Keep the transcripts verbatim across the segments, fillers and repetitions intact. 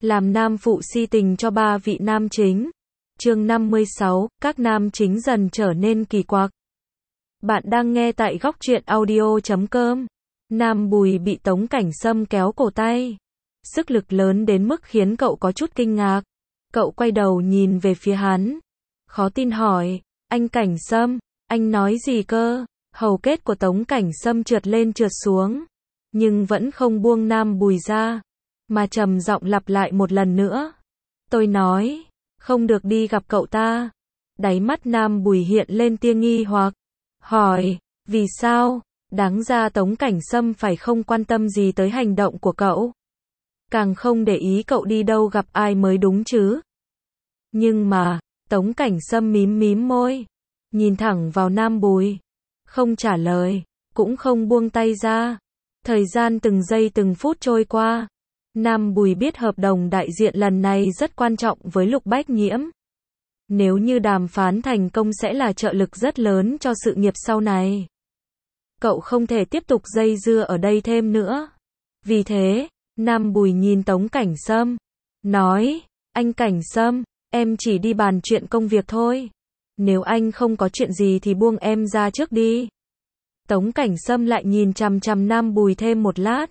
làm nam phụ si tình cho ba vị nam chính. Chương năm mươi sáu, các nam chính dần trở nên kỳ quặc. Bạn đang nghe tại góc truyện audio chấm com. Nam Bùi bị Tống Cảnh Sâm kéo cổ tay. Sức lực lớn đến mức khiến cậu có chút kinh ngạc. Cậu quay đầu nhìn về phía hắn. Khó tin hỏi, anh Cảnh Sâm, anh nói gì cơ? Hầu kết của Tống Cảnh Sâm trượt lên trượt xuống. Nhưng vẫn không buông Nam Bùi ra. Mà trầm giọng lặp lại một lần nữa. Tôi nói, không được đi gặp cậu ta. Đáy mắt Nam Bùi hiện lên tia nghi hoặc. Hỏi, vì sao? Đáng ra Tống Cảnh Sâm phải không quan tâm gì tới hành động của cậu. Càng không để ý cậu đi đâu gặp ai mới đúng chứ. Nhưng mà, Tống Cảnh Sâm mím mím môi. Nhìn thẳng vào Nam Bùi. Không trả lời, cũng không buông tay ra. Thời gian từng giây từng phút trôi qua. Nam Bùi biết hợp đồng đại diện lần này rất quan trọng với Lục Bách Nhiễm. Nếu như đàm phán thành công sẽ là trợ lực rất lớn cho sự nghiệp sau này. Cậu không thể tiếp tục dây dưa ở đây thêm nữa. Vì thế, Nam Bùi nhìn Tống Cảnh Sâm. Nói, anh Cảnh Sâm, em chỉ đi bàn chuyện công việc thôi. Nếu anh không có chuyện gì thì buông em ra trước đi. Tống Cảnh Sâm lại nhìn chằm chằm Nam Bùi thêm một lát.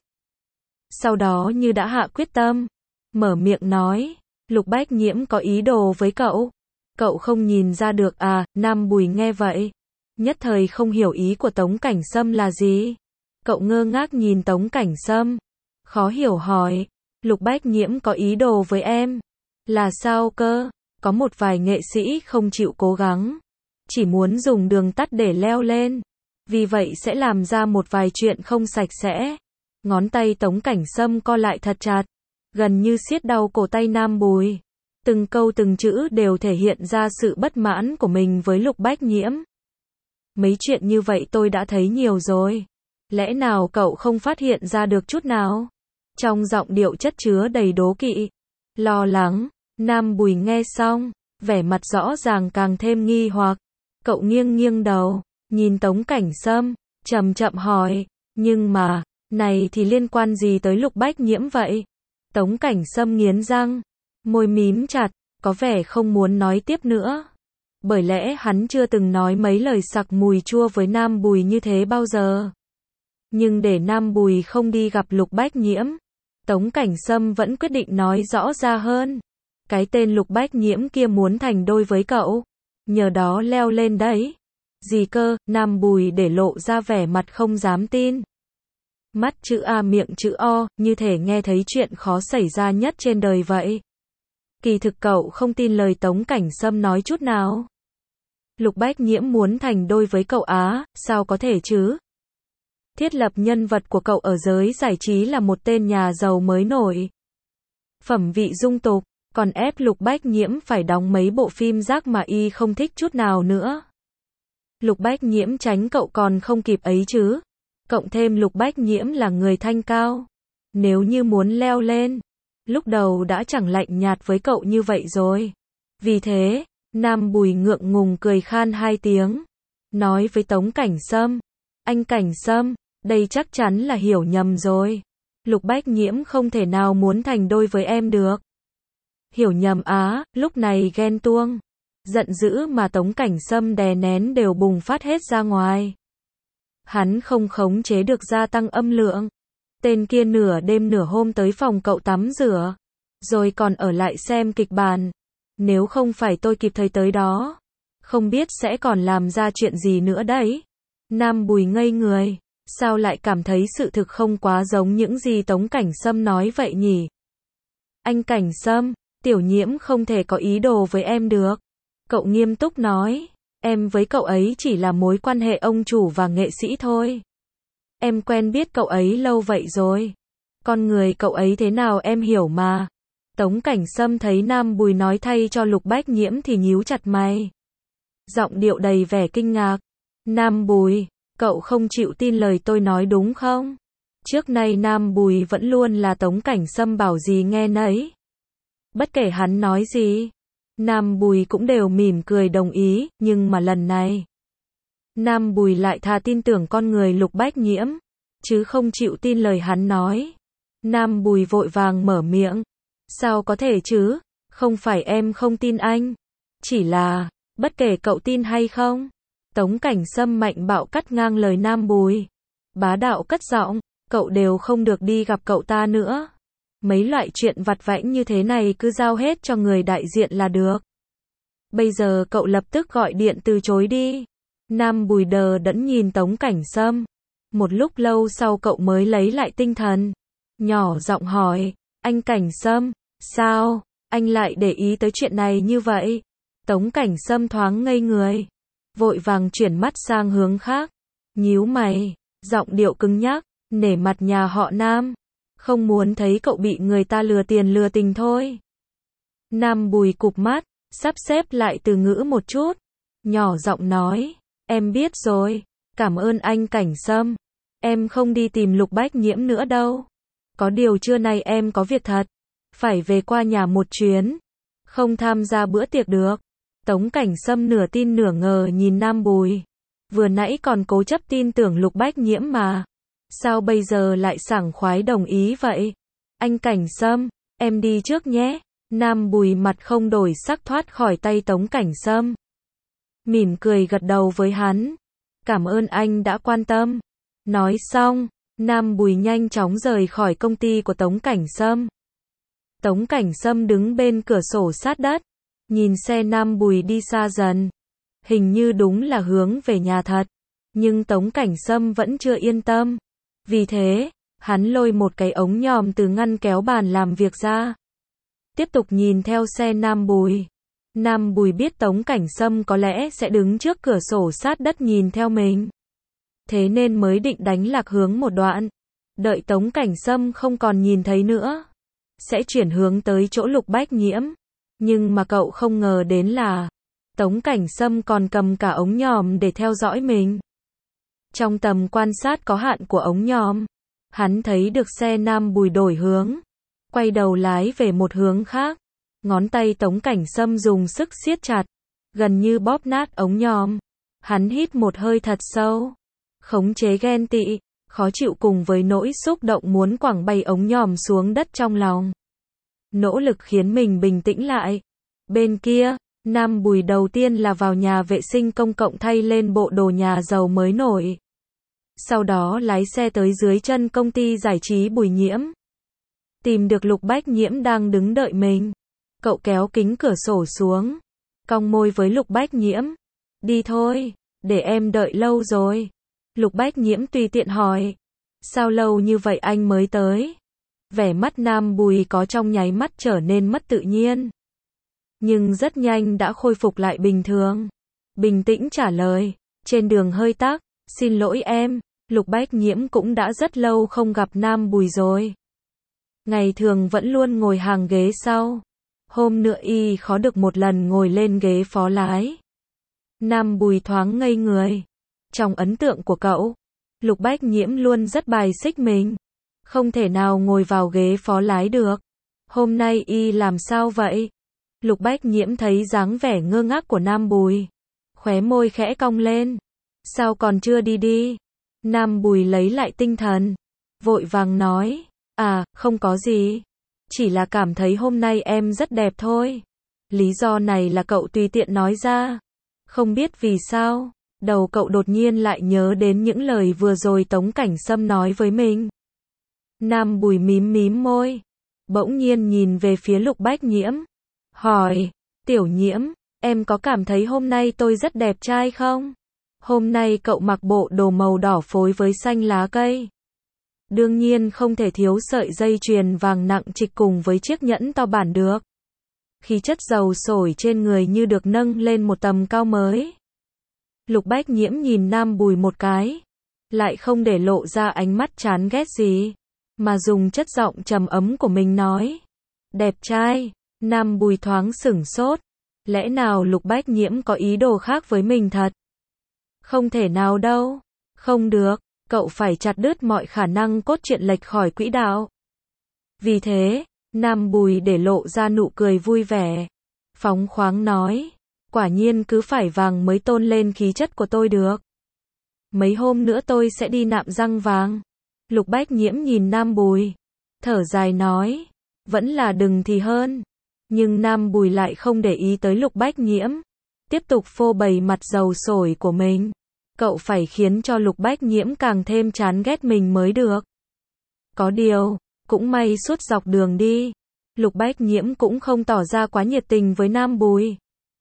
Sau đó như đã hạ quyết tâm. Mở miệng nói, Lục Bách Nhiễm có ý đồ với cậu. Cậu không nhìn ra được à? Nam Bùi nghe vậy. Nhất thời không hiểu ý của Tống Cảnh Sâm là gì. Cậu ngơ ngác nhìn Tống Cảnh Sâm. Khó hiểu hỏi, Lục Bách Nhiễm có ý đồ với em. Là sao cơ? Có một vài nghệ sĩ không chịu cố gắng. Chỉ muốn dùng đường tắt để leo lên. Vì vậy sẽ làm ra một vài chuyện không sạch sẽ. Ngón tay Tống Cảnh Sâm co lại thật chặt. Gần như siết đau cổ tay Nam Bùi. Từng câu từng chữ đều thể hiện ra sự bất mãn của mình với Lục Bách Nhiễm. Mấy chuyện như vậy tôi đã thấy nhiều rồi. Lẽ nào cậu không phát hiện ra được chút nào? Trong giọng điệu chất chứa đầy đố kỵ. Lo lắng. Nam Bùi nghe xong. Vẻ mặt rõ ràng càng thêm nghi hoặc. Cậu nghiêng nghiêng đầu. Nhìn Tống Cảnh Sâm. Chậm chậm hỏi. Nhưng mà, này thì liên quan gì tới Lục Bách Nhiễm vậy? Tống Cảnh Sâm nghiến răng. Môi mím chặt. Có vẻ không muốn nói tiếp nữa. Bởi lẽ hắn chưa từng nói mấy lời sặc mùi chua với Nam Bùi như thế bao giờ. Nhưng để Nam Bùi không đi gặp Lục Bách Nhiễm, Tống Cảnh Sâm vẫn quyết định nói rõ ra hơn. Cái tên Lục Bách Nhiễm kia muốn thành đôi với cậu. Nhờ đó leo lên đấy. Gì cơ? Nam Bùi để lộ ra vẻ mặt không dám tin. Mắt chữ A miệng chữ O, như thể nghe thấy chuyện khó xảy ra nhất trên đời vậy. Kỳ thực cậu không tin lời Tống Cảnh Sâm nói chút nào. Lục Bách Nhiễm muốn thành đôi với cậu á, sao có thể chứ? Thiết lập nhân vật của cậu ở giới giải trí là một tên nhà giàu mới nổi. Phẩm vị dung tục, còn ép Lục Bách Nhiễm phải đóng mấy bộ phim rác mà y không thích chút nào nữa. Lục Bách Nhiễm tránh cậu còn không kịp ấy chứ. Cộng thêm Lục Bách Nhiễm là người thanh cao. Nếu như muốn leo lên, lúc đầu đã chẳng lạnh nhạt với cậu như vậy rồi. Vì thế, Nam Bùi ngượng ngùng cười khan hai tiếng. Nói với Tống Cảnh Sâm. Anh Cảnh Sâm, đây chắc chắn là hiểu nhầm rồi. Lục Bách Nhiễm không thể nào muốn thành đôi với em được. Hiểu nhầm á? Lúc này ghen tuông, giận dữ mà Tống Cảnh Sâm đè nén đều bùng phát hết ra ngoài. Hắn không khống chế được gia tăng âm lượng. Tên kia nửa đêm nửa hôm tới phòng cậu tắm rửa. Rồi còn ở lại xem kịch bản. Nếu không phải tôi kịp thời tới đó, không biết sẽ còn làm ra chuyện gì nữa đấy. Nam Bùi ngây người. Sao lại cảm thấy sự thực không quá giống những gì Tống Cảnh Sâm nói vậy nhỉ? Anh Cảnh Sâm, Tiểu Nhiễm không thể có ý đồ với em được. Cậu nghiêm túc nói. Em với cậu ấy chỉ là mối quan hệ ông chủ và nghệ sĩ thôi. Em quen biết cậu ấy lâu vậy rồi. Con người cậu ấy thế nào em hiểu mà. Tống Cảnh Sâm thấy Nam Bùi nói thay cho Lục Bách Nhiễm thì nhíu chặt mày. Giọng điệu đầy vẻ kinh ngạc. Nam Bùi, cậu không chịu tin lời tôi nói đúng không? Trước nay Nam Bùi vẫn luôn là Tống Cảnh Sâm bảo gì nghe nấy. Bất kể hắn nói gì, Nam Bùi cũng đều mỉm cười đồng ý, nhưng mà lần này, Nam Bùi lại thà tin tưởng con người Lục Bách Nhiễm, chứ không chịu tin lời hắn nói. Nam Bùi vội vàng mở miệng. Sao có thể chứ? Không phải em không tin anh. Chỉ là, bất kể cậu tin hay không. Tống Cảnh Sâm mạnh bạo cắt ngang lời Nam Bùi. Bá đạo cất giọng, cậu đều không được đi gặp cậu ta nữa. Mấy loại chuyện vặt vãnh như thế này cứ giao hết cho người đại diện là được. Bây giờ cậu lập tức gọi điện từ chối đi. Nam Bùi đờ đẫn nhìn Tống Cảnh Sâm. Một lúc lâu sau cậu mới lấy lại tinh thần. Nhỏ giọng hỏi, anh Cảnh Sâm, sao, anh lại để ý tới chuyện này như vậy? Tống Cảnh Sâm thoáng ngây người. Vội vàng chuyển mắt sang hướng khác. Nhíu mày, giọng điệu cứng nhắc, nể mặt nhà họ Nam. Không muốn thấy cậu bị người ta lừa tiền lừa tình thôi. Nam Bùi cụp mắt, sắp xếp lại từ ngữ một chút. Nhỏ giọng nói, em biết rồi, cảm ơn anh Cảnh Sâm. Em không đi tìm Lục Bách Nhiễm nữa đâu. Có điều trưa nay em có việc thật. Phải về qua nhà một chuyến. Không tham gia bữa tiệc được. Tống Cảnh Sâm nửa tin nửa ngờ nhìn Nam Bùi. Vừa nãy còn cố chấp tin tưởng Lục Bách Nhiễm mà. Sao bây giờ lại sảng khoái đồng ý vậy? Anh Cảnh Sâm, em đi trước nhé. Nam Bùi mặt không đổi sắc thoát khỏi tay Tống Cảnh Sâm. Mỉm cười gật đầu với hắn. Cảm ơn anh đã quan tâm. Nói xong, Nam Bùi nhanh chóng rời khỏi công ty của Tống Cảnh Sâm. Tống Cảnh Sâm đứng bên cửa sổ sát đất. Nhìn xe Nam Bùi đi xa dần. Hình như đúng là hướng về nhà thật. Nhưng Tống Cảnh Sâm vẫn chưa yên tâm. Vì thế, hắn lôi một cái ống nhòm từ ngăn kéo bàn làm việc ra. Tiếp tục nhìn theo xe Nam Bùi. Nam Bùi biết Tống Cảnh Sâm có lẽ sẽ đứng trước cửa sổ sát đất nhìn theo mình. Thế nên mới định đánh lạc hướng một đoạn. Đợi Tống Cảnh Sâm không còn nhìn thấy nữa. Sẽ chuyển hướng tới chỗ Lục Bách Nhiễm. Nhưng mà cậu không ngờ đến là Tống Cảnh Sâm còn cầm cả ống nhòm để theo dõi mình. Trong tầm quan sát có hạn của ống nhòm, hắn thấy được xe Nam Bùi đổi hướng, quay đầu lái về một hướng khác. Ngón tay Tống Cảnh Sâm dùng sức siết chặt, gần như bóp nát ống nhòm. Hắn hít một hơi thật sâu, khống chế ghen tị, khó chịu cùng với nỗi xúc động muốn quẳng bay ống nhòm xuống đất trong lòng. Nỗ lực khiến mình bình tĩnh lại. Bên kia, Nam Bùi đầu tiên là vào nhà vệ sinh công cộng thay lên bộ đồ nhà giàu mới nổi. Sau đó lái xe tới dưới chân công ty giải trí Bùi Nhiễm. Tìm được Lục Bách Nhiễm đang đứng đợi mình. Cậu kéo kính cửa sổ xuống. Cong môi với Lục Bách Nhiễm. Đi thôi, để em đợi lâu rồi. Lục Bách Nhiễm tùy tiện hỏi. Sao lâu như vậy anh mới tới? Vẻ mắt Nam Bùi có trong nháy mắt trở nên mất tự nhiên. Nhưng rất nhanh đã khôi phục lại bình thường. Bình tĩnh trả lời. Trên đường hơi tắc. Xin lỗi em. Lục Bách Nhiễm cũng đã rất lâu không gặp Nam Bùi rồi. Ngày thường vẫn luôn ngồi hàng ghế sau. Hôm nữa y khó được một lần ngồi lên ghế phó lái. Nam Bùi thoáng ngây người. Trong ấn tượng của cậu, Lục Bách Nhiễm luôn rất bài xích mình. Không thể nào ngồi vào ghế phó lái được. Hôm nay y làm sao vậy? Lục Bách Nhiễm thấy dáng vẻ ngơ ngác của Nam Bùi. Khóe môi khẽ cong lên. Sao còn chưa đi đi? Nam Bùi lấy lại tinh thần. Vội vàng nói. À, không có gì. Chỉ là cảm thấy hôm nay em rất đẹp thôi. Lý do này là cậu tùy tiện nói ra. Không biết vì sao, đầu cậu đột nhiên lại nhớ đến những lời vừa rồi Tống Cảnh Sâm nói với mình. Nam Bùi mím mím môi. Bỗng nhiên nhìn về phía Lục Bách Nhiễm. Hỏi, Tiểu Nhiễm, em có cảm thấy hôm nay tôi rất đẹp trai không? Hôm nay cậu mặc bộ đồ màu đỏ phối với xanh lá cây. Đương nhiên không thể thiếu sợi dây chuyền vàng nặng trịch cùng với chiếc nhẫn to bản được. Khí chất dầu sổi trên người như được nâng lên một tầm cao mới. Lục Bách Nhiễm nhìn Nam Bùi một cái. Lại không để lộ ra ánh mắt chán ghét gì. Mà dùng chất giọng trầm ấm của mình nói. Đẹp trai. Nam Bùi thoáng sửng sốt. Lẽ nào Lục Bách Nhiễm có ý đồ khác với mình thật? Không thể nào đâu. Không được. Cậu phải chặt đứt mọi khả năng cốt truyện lệch khỏi quỹ đạo. Vì thế, Nam Bùi để lộ ra nụ cười vui vẻ. Phóng khoáng nói. Quả nhiên cứ phải vàng mới tôn lên khí chất của tôi được. Mấy hôm nữa tôi sẽ đi nạm răng vàng. Lục Bách Nhiễm nhìn Nam Bùi. Thở dài nói. Vẫn là đừng thì hơn. Nhưng Nam Bùi lại không để ý tới Lục Bách Nhiễm. Tiếp tục phô bày mặt dầu sổi của mình. Cậu phải khiến cho Lục Bách Nhiễm càng thêm chán ghét mình mới được. Có điều, cũng may suốt dọc đường đi, Lục Bách Nhiễm cũng không tỏ ra quá nhiệt tình với Nam Bùi.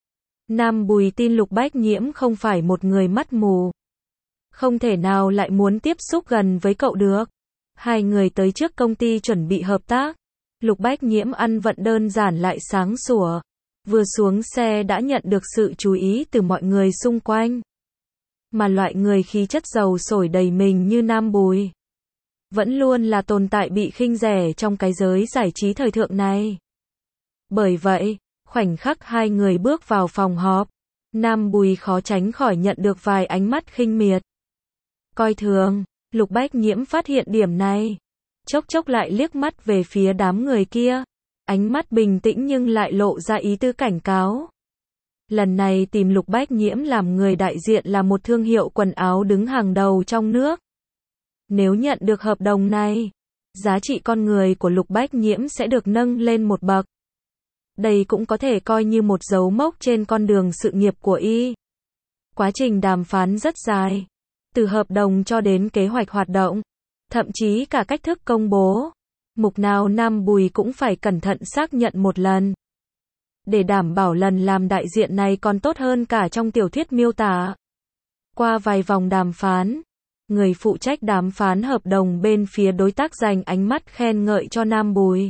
Nam Bùi tin Lục Bách Nhiễm không phải một người mắt mù. Không thể nào lại muốn tiếp xúc gần với cậu được. Hai người tới trước công ty chuẩn bị hợp tác. Lục Bách Nhiễm ăn vận đơn giản lại sáng sủa. Vừa xuống xe đã nhận được sự chú ý từ mọi người xung quanh. Mà loại người khí chất dầu sổi đầy mình như Nam Bùi vẫn luôn là tồn tại bị khinh rẻ trong cái giới giải trí thời thượng này. Bởi vậy, khoảnh khắc hai người bước vào phòng họp, Nam Bùi khó tránh khỏi nhận được vài ánh mắt khinh miệt. Coi thường, Lục Bách Nhiễm phát hiện điểm này. Chốc chốc lại liếc mắt về phía đám người kia. Ánh mắt bình tĩnh nhưng lại lộ ra ý tứ cảnh cáo. Lần này tìm Lục Bách Nhiễm làm người đại diện là một thương hiệu quần áo đứng hàng đầu trong nước. Nếu nhận được hợp đồng này, giá trị con người của Lục Bách Nhiễm sẽ được nâng lên một bậc. Đây cũng có thể coi như một dấu mốc trên con đường sự nghiệp của y. Quá trình đàm phán rất dài, từ hợp đồng cho đến kế hoạch hoạt động, thậm chí cả cách thức công bố. Mục nào Nam Bùi cũng phải cẩn thận xác nhận một lần. Để đảm bảo lần làm đại diện này còn tốt hơn cả trong tiểu thuyết miêu tả. Qua vài vòng đàm phán, người phụ trách đàm phán hợp đồng bên phía đối tác dành ánh mắt khen ngợi cho Nam Bùi.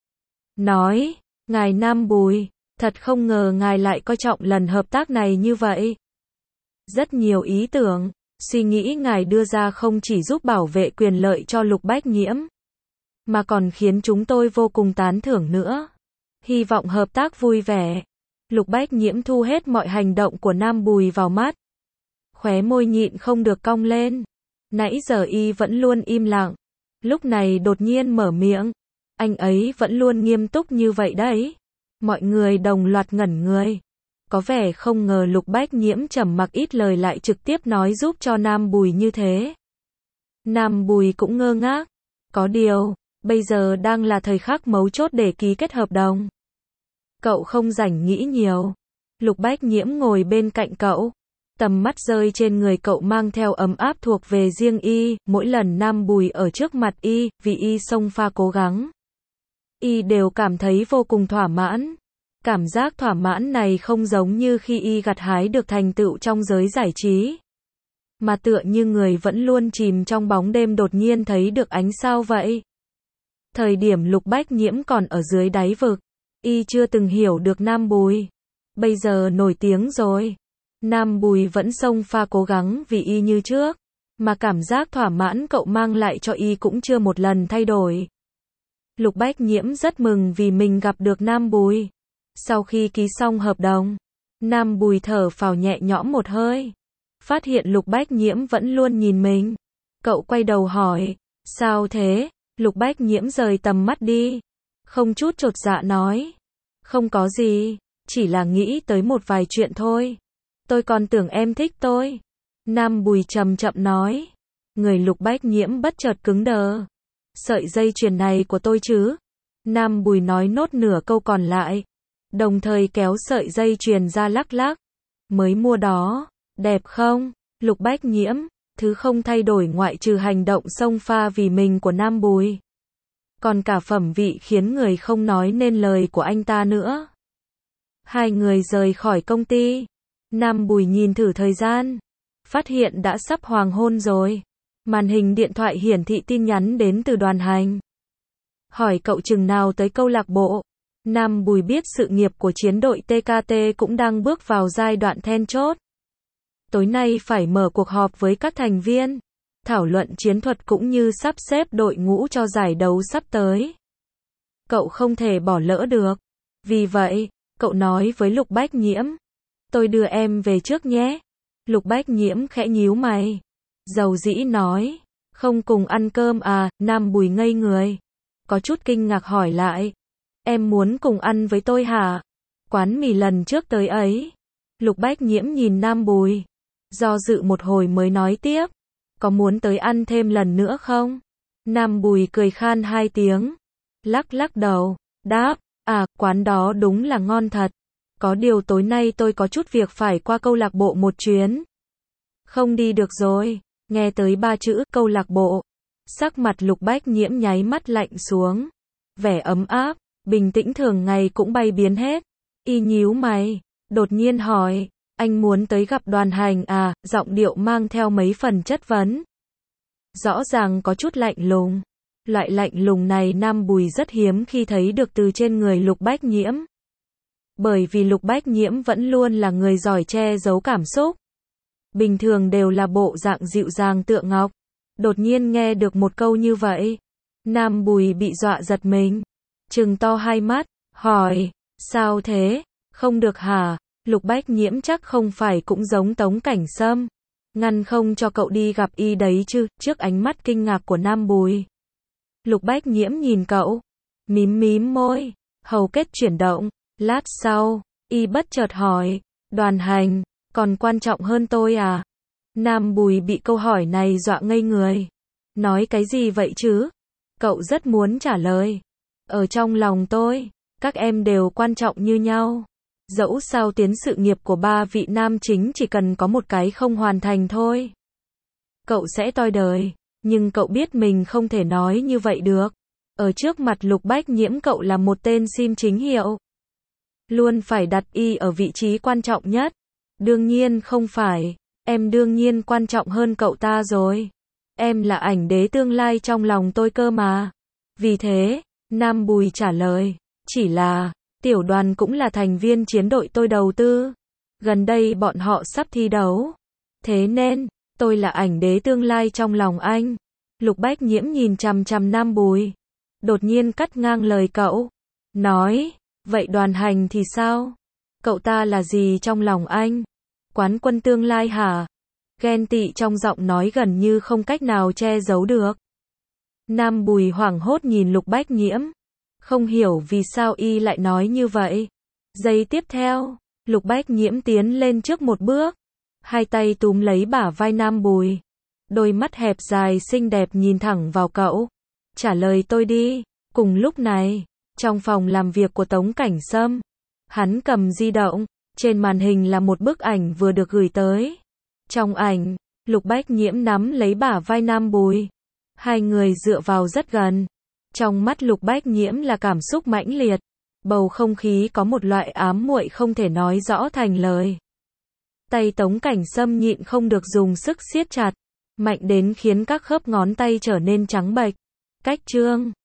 Nói, ngài Nam Bùi, thật không ngờ ngài lại coi trọng lần hợp tác này như vậy. Rất nhiều ý tưởng, suy nghĩ ngài đưa ra không chỉ giúp bảo vệ quyền lợi cho Lục Bách Nhiễm, mà còn khiến chúng tôi vô cùng tán thưởng nữa. Hy vọng hợp tác vui vẻ. Lục Bách Nhiễm thu hết mọi hành động của Nam Bùi vào mắt. Khóe môi nhịn không được cong lên. Nãy giờ y vẫn luôn im lặng. Lúc này đột nhiên mở miệng. Anh ấy vẫn luôn nghiêm túc như vậy đấy. Mọi người đồng loạt ngẩn người. Có vẻ không ngờ Lục Bách Nhiễm trầm mặc ít lời lại trực tiếp nói giúp cho Nam Bùi như thế. Nam Bùi cũng ngơ ngác. Có điều, bây giờ đang là thời khắc mấu chốt để ký kết hợp đồng. Cậu không rảnh nghĩ nhiều. Lục Bách Nhiễm ngồi bên cạnh cậu. Tầm mắt rơi trên người cậu mang theo ấm áp thuộc về riêng y. Mỗi lần Nam Bùi ở trước mặt y, vì y xông pha cố gắng, y đều cảm thấy vô cùng thỏa mãn. Cảm giác thỏa mãn này không giống như khi y gặt hái được thành tựu trong giới giải trí, mà tựa như người vẫn luôn chìm trong bóng đêm đột nhiên thấy được ánh sao vậy. Thời điểm Lục Bách Nhiễm còn ở dưới đáy vực, y chưa từng hiểu được Nam Bùi. Bây giờ nổi tiếng rồi. Nam Bùi vẫn xông pha cố gắng vì y như trước, mà cảm giác thỏa mãn cậu mang lại cho y cũng chưa một lần thay đổi. Lục Bách Nhiễm rất mừng vì mình gặp được Nam Bùi. Sau khi ký xong hợp đồng, Nam Bùi thở phào nhẹ nhõm một hơi. Phát hiện Lục Bách Nhiễm vẫn luôn nhìn mình. Cậu quay đầu hỏi, sao thế? Lục Bách Nhiễm rời tầm mắt đi. Không chút chột dạ nói. Không có gì, chỉ là nghĩ tới một vài chuyện thôi. Tôi còn tưởng em thích tôi. Nam Bùi chậm chậm nói. Người Lục Bách Nhiễm bất chợt cứng đờ. Sợi dây chuyền này của tôi chứ? Nam Bùi nói nốt nửa câu còn lại, đồng thời kéo sợi dây chuyền ra lắc lắc. Mới mua đó, đẹp không? Lục Bách Nhiễm, thứ không thay đổi ngoại trừ hành động xông pha vì mình của Nam Bùi, còn cả phẩm vị khiến người không nói nên lời của anh ta nữa. Hai người rời khỏi công ty. Nam Bùi nhìn thử thời gian, phát hiện đã sắp hoàng hôn rồi. Màn hình điện thoại hiển thị tin nhắn đến từ Đoàn Hành. Hỏi cậu chừng nào tới câu lạc bộ. Nam Bùi biết sự nghiệp của chiến đội tê ca tê cũng đang bước vào giai đoạn then chốt. Tối nay phải mở cuộc họp với các thành viên, thảo luận chiến thuật cũng như sắp xếp đội ngũ cho giải đấu sắp tới. Cậu không thể bỏ lỡ được. Vì vậy, cậu nói với Lục Bách Nhiễm, tôi đưa em về trước nhé. Lục Bách Nhiễm khẽ nhíu mày, dầu dĩ nói, không cùng ăn cơm à? Nam Bùi ngây người, có chút kinh ngạc hỏi lại, em muốn cùng ăn với tôi hả? Quán mì lần trước tới ấy. Lục Bách Nhiễm nhìn Nam Bùi, do dự một hồi mới nói tiếp, có muốn tới ăn thêm lần nữa không? Nam Bùi cười khan hai tiếng, lắc lắc đầu, đáp, à, quán đó đúng là ngon thật. Có điều tối nay tôi có chút việc phải qua câu lạc bộ một chuyến. Không đi được rồi. Nghe tới ba chữ câu lạc bộ, sắc mặt Lục Bách Nhiễm nháy mắt lạnh xuống. Vẻ ấm áp, bình tĩnh thường ngày cũng bay biến hết. Y nhíu mày, đột nhiên hỏi, anh muốn tới gặp Đoàn Hành à, giọng điệu mang theo mấy phần chất vấn. Rõ ràng có chút lạnh lùng. Loại lạnh lùng này Nam Bùi rất hiếm khi thấy được từ trên người Lục Bách Nhiễm. Bởi vì Lục Bách Nhiễm vẫn luôn là người giỏi che giấu cảm xúc. Bình thường đều là bộ dạng dịu dàng tựa ngọc. Đột nhiên nghe được một câu như vậy, Nam Bùi bị dọa giật mình. Trừng to hai mắt, hỏi, sao thế, không được hả? Lục Bách Nhiễm chắc không phải cũng giống Tống Cảnh Sâm, ngăn không cho cậu đi gặp y đấy chứ? Trước ánh mắt kinh ngạc của Nam Bùi, Lục Bách Nhiễm nhìn cậu, mím mím môi, hầu kết chuyển động. Lát sau, y bất chợt hỏi, Đoàn Hành, còn quan trọng hơn tôi à? Nam Bùi bị câu hỏi này dọa ngây người. Nói cái gì vậy chứ? Cậu rất muốn trả lời. Ở trong lòng tôi, các em đều quan trọng như nhau. Dẫu sao tiến sự nghiệp của ba vị nam chính chỉ cần có một cái không hoàn thành thôi, cậu sẽ toi đời. Nhưng cậu biết mình không thể nói như vậy được. Ở trước mặt Lục Bách Nhiễm cậu là một tên sim chính hiệu. Luôn phải đặt y ở vị trí quan trọng nhất. Đương nhiên không phải. Em đương nhiên quan trọng hơn cậu ta rồi. Em là ảnh đế tương lai trong lòng tôi cơ mà. Vì thế, Nam Bùi trả lời, chỉ là, tiểu Đoàn cũng là thành viên chiến đội tôi đầu tư. Gần đây bọn họ sắp thi đấu. Thế nên, tôi là ảnh đế tương lai trong lòng anh. Lục Bách Nhiễm nhìn chằm chằm Nam Bùi. Đột nhiên cắt ngang lời cậu. Nói, vậy Đoàn Hành thì sao? Cậu ta là gì trong lòng anh? Quán quân tương lai hả? Ghen tị trong giọng nói gần như không cách nào che giấu được. Nam Bùi hoảng hốt nhìn Lục Bách Nhiễm. Không hiểu vì sao y lại nói như vậy. Giây tiếp theo, Lục Bách Nhiễm tiến lên trước một bước. Hai tay túm lấy bả vai Nam Bùi. Đôi mắt hẹp dài xinh đẹp nhìn thẳng vào cậu. Trả lời tôi đi. Cùng lúc này, trong phòng làm việc của Tống Cảnh Sâm, hắn cầm di động. Trên màn hình là một bức ảnh vừa được gửi tới. Trong ảnh, Lục Bách Nhiễm nắm lấy bả vai Nam Bùi. Hai người dựa vào rất gần. Trong mắt Lục Bách Nhiễm là cảm xúc mãnh liệt. Bầu không khí có một loại ám muội không thể nói rõ thành lời. Tay Tống Cảnh Sâm nhịn không được dùng sức siết chặt, mạnh đến khiến các khớp ngón tay trở nên trắng bệch. Cách chương